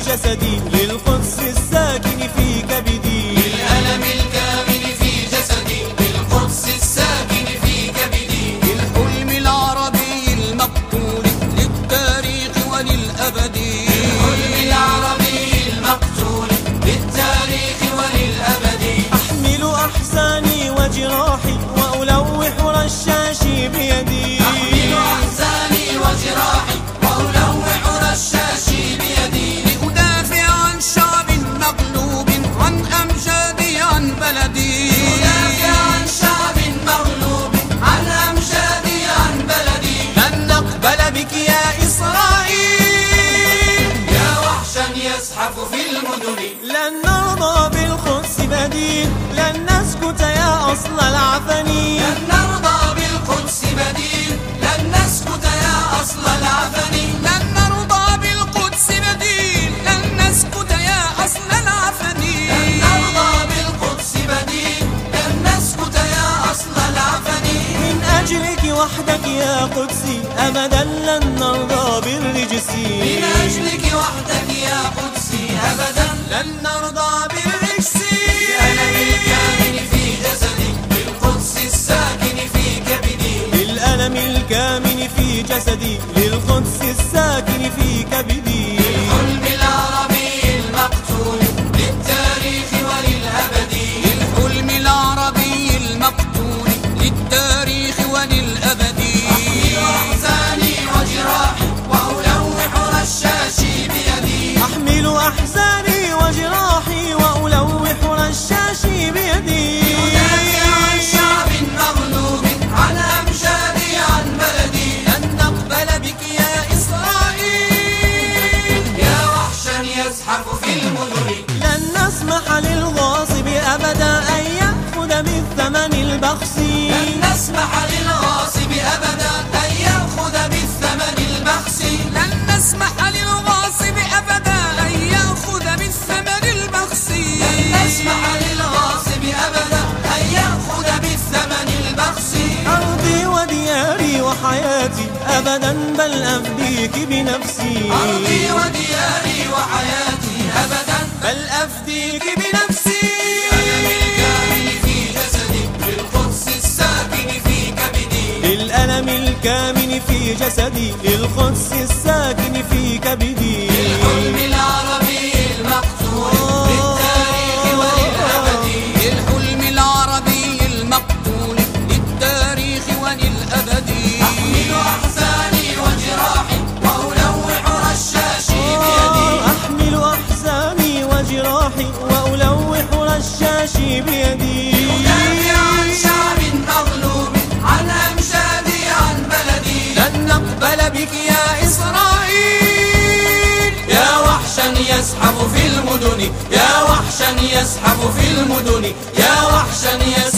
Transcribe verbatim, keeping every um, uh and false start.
جسدي للقدس الساكن في كبدي. للألم الكامن في جسدي للقدس الساكن في كبدي. للحلم العربي المقتول للتاريخ وللأبد. للحلم العربي المقتول للتاريخ وللأبد. أحمل أحزاني وجراحي وألوح رشاشي بيدي. أحمل أحزاني وجراحي وألوح رشاشي بيدي. لأدافع عن شعب مغلوب عن أمجادي عن بلدي. لأدافع عن شعب مغلوب عن أمجادي عن بلدي. لن نقبل بك يا إسرائيل يا وحشا يزحف في المدن. لن نرضى بالقدس بديل. لن نسكت يا أصل العفن. لن نرضى بالقدس بديل. لن نسكت يا أصل العفن. لن نرضى بالقدس بديل. لن نسكت يا أصل العفن. لن نرضى بالقدس بديل. لن نسكت يا أصل العفن. من أجلك وحدك يا قدسي أبدا لن نرضى بالرجس. من أجلك وحدك يا قدسي أبدا لن نرضى بالرجس. للألم الكامن في جسدي للقدس الساكن في كبدي. للألم الكامن في جسدي للقدس الساكن في كبدي. للحلم العربي المقتول للتاريخ وللأبد. للحلم العربي المقتول للتاريخ وللأبد. أحمل أحزاني وجراحي وألوح رشاشي بيدي. أحمل أحزاني وجراحي وألوح رشاشي بيدي. أدافع عن شعب مغلوب عن أمجادي عن بلدي. لن نقبل بك يا إسرائيل يا وحشا يزحف في المدن. لن نسمح للغاصب أبدا أن يأخذ بالثمن البخس. لن نسمح للغاصب أبدا أن يأخذ بالثمن البخس. لن نسمح للغاصب أبدا أن يأخذ بالثمن البخس. لن نسمح للغاصب أبدا أن يأخذ بالثمن البخس. أرضي ودياري وحياتي أبدا بل أفديك بنفسي. أرضي ودياري وحياتي أبدا بل أفديك بنفسي. للألم الكامن في جسدي للقدس الساكن في كبدي. للألم الكامن في جسدي للقدس الساكن في كبدي. للحلم العربي المقتول للتاريخ وللأبد. للحلم العربي المقتول للتاريخ وللأبد. أحمل أحزاني وجراحي وألوح رشاشي بيدي. أحمل أحزاني وجراحي وألوح رشاشي بيدي. أدافع عن شعب مغلوب عن أمجادي عن بلدي. لن نقبل بك يا إسرائيل يا وحشا يزحف في المدن. يا وحشا يزحف في المدن. يا وحشا يزحف